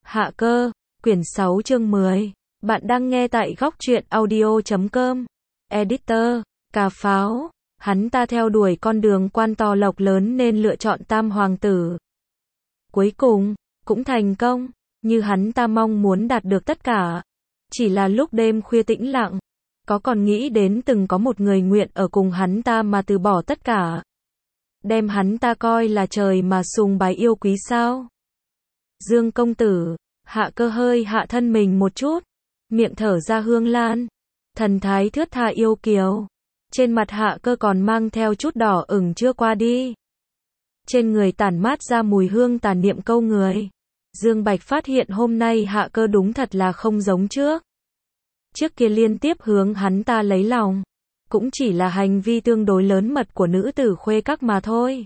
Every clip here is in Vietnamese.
Hạ cơ, quyển 6 chương 10. Bạn đang nghe tại góc truyện audio.com. Editor, Cà Pháo. Hắn ta theo đuổi con đường quan to lộc lớn nên lựa chọn Tam Hoàng Tử. Cuối cùng, cũng thành công, như hắn ta mong muốn đạt được tất cả. Chỉ là lúc đêm khuya tĩnh lặng, có còn nghĩ đến từng có một người nguyện ở cùng hắn ta mà từ bỏ tất cả. Đem hắn ta coi là trời mà sùng bái yêu quý sao? Dương công tử, Hạ cơ hơi hạ thân mình một chút, miệng thở ra hương lan, thần thái thướt tha yêu kiều. Trên mặt Hạ cơ còn mang theo chút đỏ ửng chưa qua đi. Trên người tản mát ra mùi hương tàn niệm câu người. Dương Bạch phát hiện hôm nay Hạ cơ đúng thật là không giống trước. Trước kia liên tiếp hướng hắn ta lấy lòng, cũng chỉ là hành vi tương đối lớn mật của nữ tử khuê các mà thôi.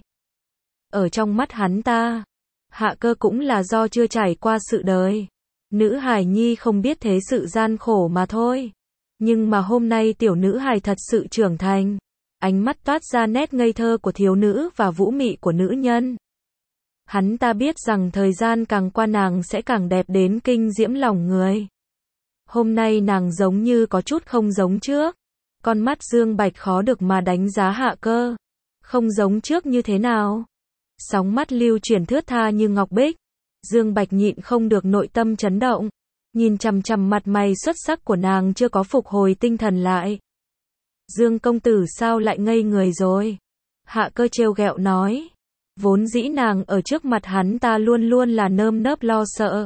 Ở trong mắt hắn ta, Hạ cơ cũng là do chưa trải qua sự đời. Nữ hài nhi không biết thế sự gian khổ mà thôi. Nhưng mà hôm nay tiểu nữ hài thật sự trưởng thành. Ánh mắt toát ra nét ngây thơ của thiếu nữ và vũ mị của nữ nhân. Hắn ta biết rằng thời gian càng qua nàng sẽ càng đẹp đến kinh diễm lòng người. Hôm nay nàng giống như có chút không giống trước. Con mắt Dương Bạch khó được mà đánh giá Hạ cơ. Không giống trước như thế nào? Sóng mắt lưu chuyển thướt tha như ngọc bích. Dương Bạch nhịn không được nội tâm chấn động. Nhìn chằm chằm mặt mày xuất sắc của nàng chưa có phục hồi tinh thần lại. Dương công tử sao lại ngây người rồi? Hạ cơ trêu ghẹo nói. Vốn dĩ nàng ở trước mặt hắn ta luôn luôn là nơm nớp lo sợ.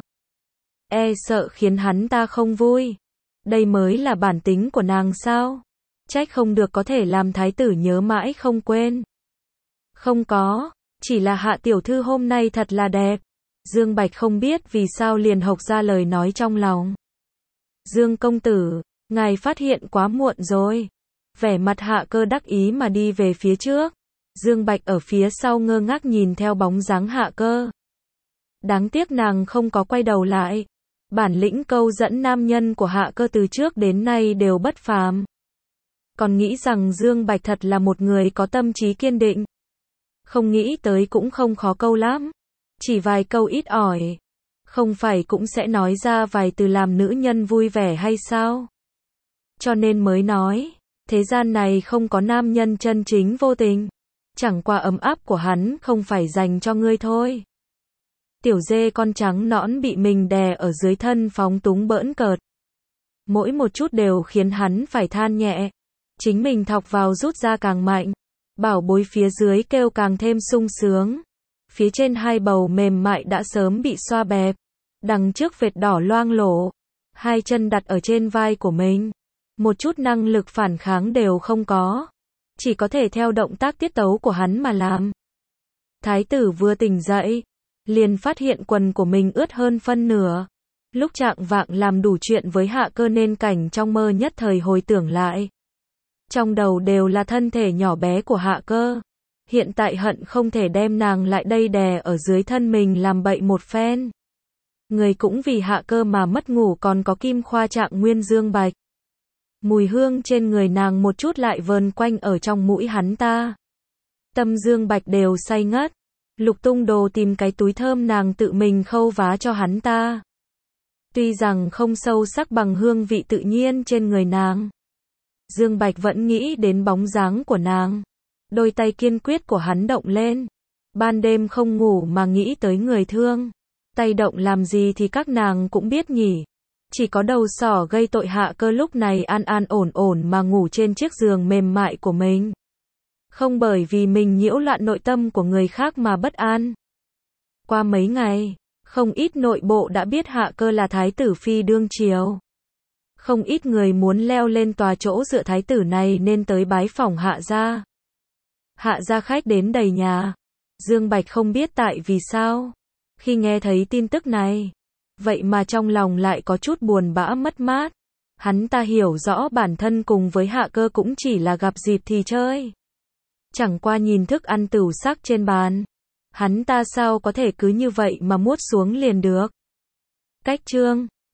E sợ khiến hắn ta không vui. Đây mới là bản tính của nàng sao? Trách không được có thể làm thái tử nhớ mãi không quên. Không có, chỉ là Hạ tiểu thư hôm nay thật là đẹp. Dương Bạch không biết vì sao liền hộc ra lời nói trong lòng. Dương công tử, ngài phát hiện quá muộn rồi. Vẻ mặt Hạ cơ đắc ý mà đi về phía trước. Dương Bạch ở phía sau ngơ ngác nhìn theo bóng dáng Hạ cơ. Đáng tiếc nàng không có quay đầu lại. Bản lĩnh câu dẫn nam nhân của Hạ cơ từ trước đến nay đều bất phàm. Còn nghĩ rằng Dương Bạch thật là một người có tâm trí kiên định. Không nghĩ tới cũng không khó câu lắm. Chỉ vài câu ít ỏi. Không phải cũng sẽ nói ra vài từ làm nữ nhân vui vẻ hay sao? Cho nên mới nói, thế gian này không có nam nhân chân chính vô tình. Chẳng qua ấm áp của hắn không phải dành cho ngươi thôi. Tiểu dê con trắng nõn bị mình đè ở dưới thân phóng túng bỡn cợt. Mỗi một chút đều khiến hắn phải than nhẹ. Chính mình thọc vào rút ra càng mạnh. Bảo bối phía dưới kêu càng thêm sung sướng. Phía trên hai bầu mềm mại đã sớm bị xoa bẹp. Đằng trước vệt đỏ loang lổ. Hai chân đặt ở trên vai của mình. Một chút năng lực phản kháng đều không có. Chỉ có thể theo động tác tiết tấu của hắn mà làm. Thái tử vừa tỉnh dậy, liền phát hiện quần của mình ướt hơn phân nửa. Lúc trạng vạng làm đủ chuyện với Hạ cơ nên cảnh trong mơ nhất thời hồi tưởng lại. Trong đầu đều là thân thể nhỏ bé của Hạ cơ. Hiện tại hận không thể đem nàng lại đây đè ở dưới thân mình làm bậy một phen. Người cũng vì Hạ cơ mà mất ngủ còn có Kim Khoa Trạng Nguyên Dương Bạch. Mùi hương trên người nàng một chút lại vờn quanh ở trong mũi hắn ta. Tâm Dương Bạch đều say ngất. Lục tung đồ tìm cái túi thơm nàng tự mình khâu vá cho hắn ta. Tuy rằng không sâu sắc bằng hương vị tự nhiên trên người nàng. Dương Bạch vẫn nghĩ đến bóng dáng của nàng. Đôi tay kiên quyết của hắn động lên. Ban đêm không ngủ mà nghĩ tới người thương. Tay động làm gì thì các nàng cũng biết nhỉ. Chỉ có đầu sỏ gây tội Hạ cơ lúc này an an ổn ổn mà ngủ trên chiếc giường mềm mại của mình. Không bởi vì mình nhiễu loạn nội tâm của người khác mà bất an. Qua mấy ngày, không ít nội bộ đã biết Hạ cơ là thái tử phi đương triều. Không ít người muốn leo lên tòa chỗ dựa thái tử này nên tới bái phỏng Hạ gia. Hạ gia khách đến đầy nhà. Dương Bạch không biết tại vì sao. Khi nghe thấy tin tức này, vậy mà trong lòng lại có chút buồn bã mất mát. Hắn ta hiểu rõ bản thân cùng với Hạ cơ cũng chỉ là gặp dịp thì chơi. Chẳng qua nhìn thức ăn tửu sắc trên bàn. Hắn ta sao có thể cứ như vậy mà muốt xuống liền được. Cách chương